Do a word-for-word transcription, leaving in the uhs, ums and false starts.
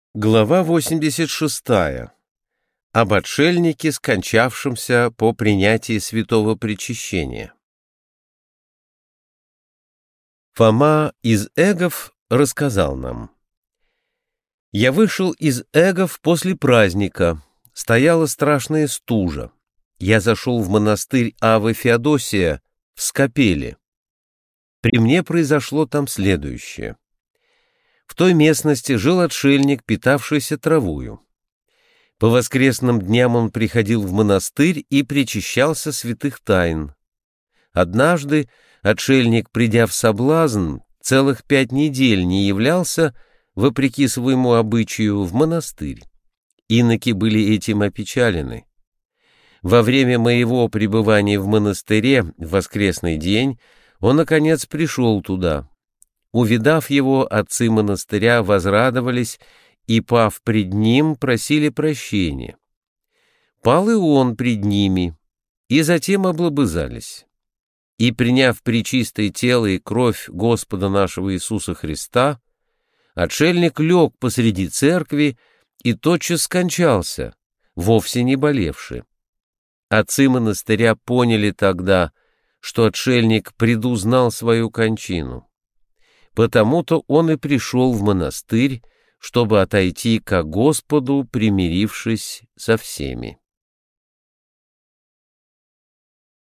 Глава восемьдесят шестая. Об отшельнике, скончавшемся по принятии святого причащения. Фома из Эгов рассказал нам: «Я вышел из Эгов после праздника, стояла страшная стужа. Я зашел в монастырь Авы Феодосия в Скопеле. При мне произошло там следующее. В той местности жил отшельник, питавшийся травою. По воскресным дням он приходил в монастырь и причащался святых тайн. Однажды отшельник, придя в соблазн, целых пять недель не являлся, вопреки своему обычаю, в монастырь. Иноки были этим опечалены. Во время моего пребывания в монастыре в воскресный день он, наконец, пришел туда. Увидав его, отцы монастыря возрадовались и, пав пред ним, просили прощения. Пал и он пред ними, и затем облобызались. И, приняв пречистое тело и кровь Господа нашего Иисуса Христа, отшельник лег посреди церкви и тотчас скончался, вовсе не болевши. Отцы монастыря поняли тогда, что отшельник предузнал свою кончину. Потому-то он и пришел в монастырь, чтобы отойти ко Господу, примирившись со всеми.